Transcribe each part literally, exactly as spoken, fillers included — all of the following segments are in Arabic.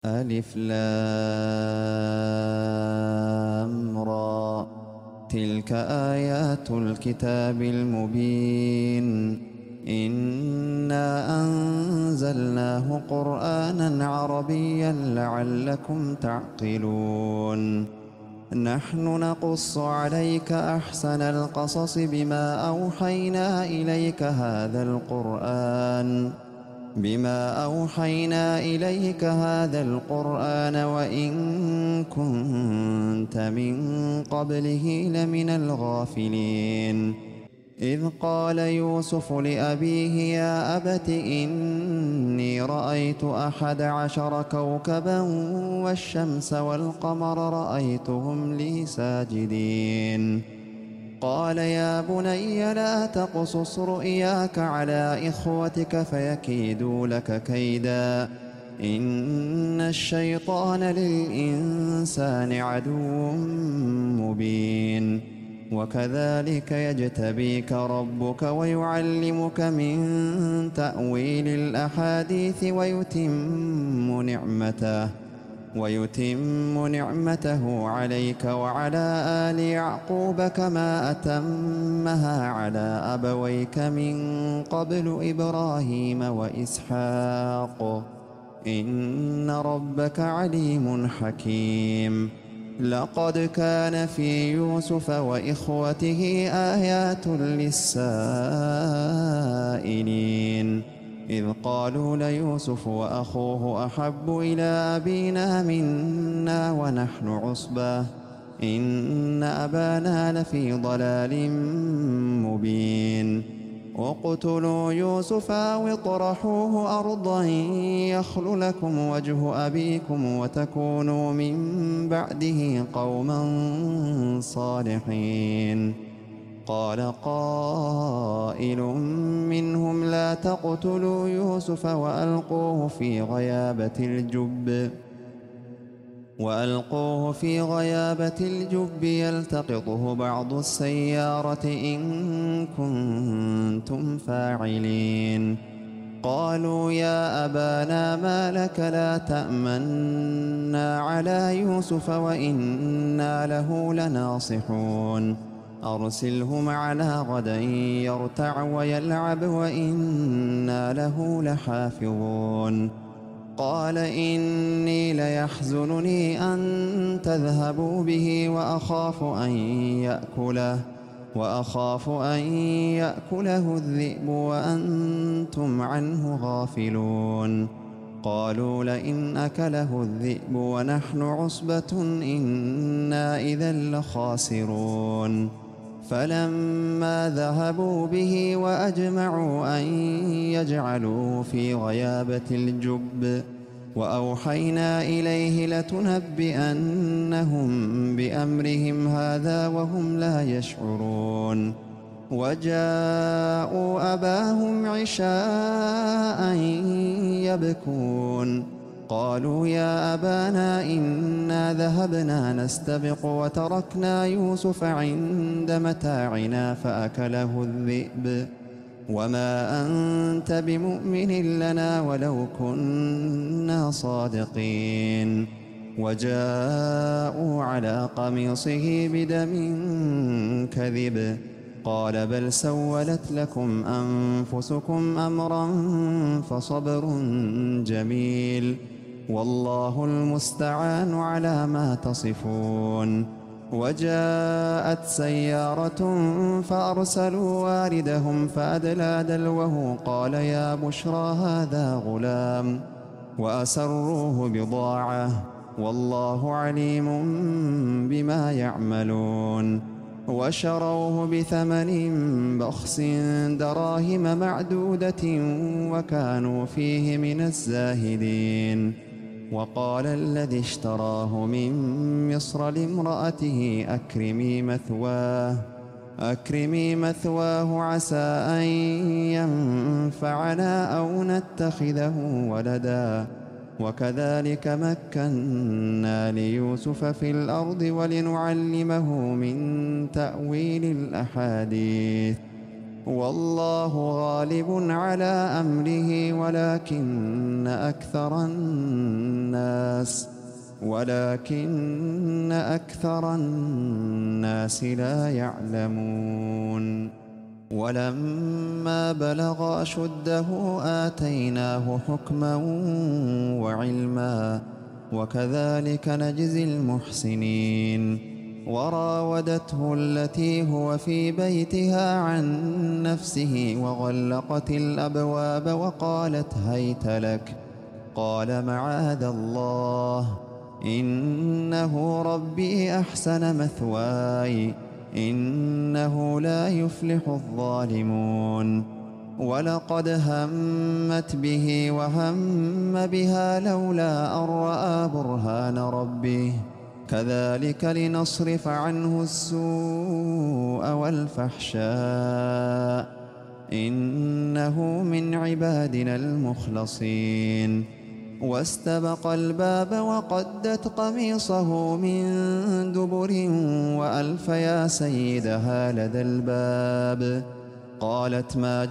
ألف لام را. تلك آيات الكتاب المبين. إنا أنزلناه قرآنا عربيا لعلكم تعقلون. نحن نقص عليك أحسن القصص بما أوحينا إليك هذا القرآن بما أوحينا إليك هذا القرآن وإن كنت من قبله لمن الغافلين. إذ قال يوسف لأبيه يا أبت إني رأيت أحد عشر كوكبا والشمس والقمر رأيتهم لي ساجدين. قال يا بني لا تقصص رؤياك على إخوتك فيكيدوا لك كيدا إن الشيطان للإنسان عدو مبين. وكذلك يجتبيك ربك ويعلمك من تأويل الأحاديث ويتم نعمته ويتم نعمته عليك وعلى آل يعقوب كما أتمها على أبويك من قبل إبراهيم وإسحاق إن ربك عليم حكيم. لقد كان في يوسف وإخوته آيات للسائلين إذ قالوا ليوسف وأخوه أحب إلى أبينا منا ونحن عصبة إن أبانا لفي ضلال مبين. اقتلوا يوسف أو اطرحوه أرضا يخل لكم وجه أبيكم وتكونوا من بعده قوما صالحين. قال قائل منهم لا تقتلوا يوسف وألقوه في غيابة الجب وألقوه في غيابة الجب يلتقطه بعض السيارة إن كنتم فاعلين. قالوا يا أبانا ما لك لا تأمنا على يوسف وإنا له لناصحون أرسله معنا غدا يرتع ويلعب وإنا له لحافظون. قال إني ليحزنني أن تذهبوا به وأخاف أن يأكله وأخاف أن يأكله الذئب وأنتم عنه غافلون. قالوا لئن أكله الذئب ونحن عصبة إنا إذا لخاسرون. فلما ذهبوا به وأجمعوا أن يجعلوه في غيابة الجب وأوحينا إليه لتنبئنهم بأمرهم هذا وهم لا يشعرون. وجاءوا أباهم عشاء يبكون. قالوا يا أبانا إنا ذهبنا نستبق وتركنا يوسف عند متاعنا فأكله الذئب وما أنت بمؤمن لنا ولو كنا صادقين. وجاءوا على قميصه بدم كذب قال بل سولت لكم أنفسكم أمرا فصبر جميل والله المستعان على ما تصفون. وجاءت سيارة فأرسلوا واردهم فأدلى دلوه قال يا بشرى هذا غلام وأسروه بضاعة والله عليم بما يعملون. وشروه بثمن بخس دراهم معدودة وكانوا فيه من الزاهدين. وقال الذي اشتراه من مصر لامرأته أكرمي مثواه أكرمي مثواه عسى أن ينفعنا أو نتخذه ولدا وكذلك مكنا ليوسف في الأرض ولنعلمه من تأويل الأحاديث والله غالب على أمره ولكن أكثر الناس ولكن أكثر الناس لا يعلمون ولما بلغ أشده آتيناه حكما وعلما وكذلك نجزي المحسنين وراودته التي هو في بيتها عن نفسه وغلقت الأبواب وقالت هيت لك قال معاذ الله إنه ربي أحسن مثواي إنه لا يفلح الظالمون ولقد همت به وهم بها لولا أن رأى برهان ربه كذلك لنصرف عنه السوء والفحشاء إنه من عبادنا المخلصين واستبق الباب وقدت قميصه من دبر وألف يا سيدها لدى الباب قالت ما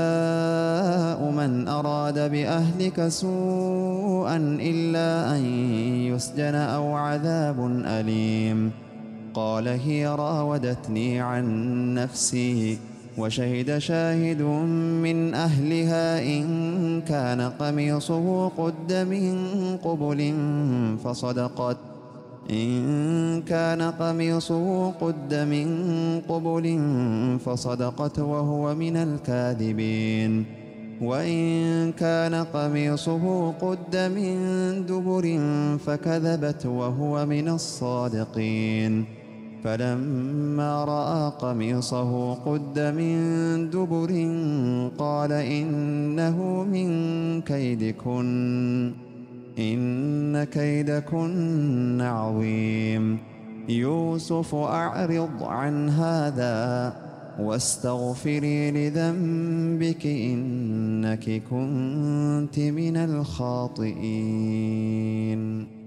جزاء من أراد بأهلك سوءا إلا أن يسجن أو عذاب أليم قال هي راودتني عن نفسي وشهد شاهد من أهلها إن كان قميصه قد من قبل فصدقت إن كان قميصه قد من قبل فصدقت وهو من الكاذبين وإن كان قميصه قد من دبر فكذبت وهو من الصادقين فلما رأى قميصه قد من دبر قال إنه من كيدكن إن كيدكن عظيم يوسف أعرض عن هذا واستغفري لذنبك إنك كنت من الخاطئين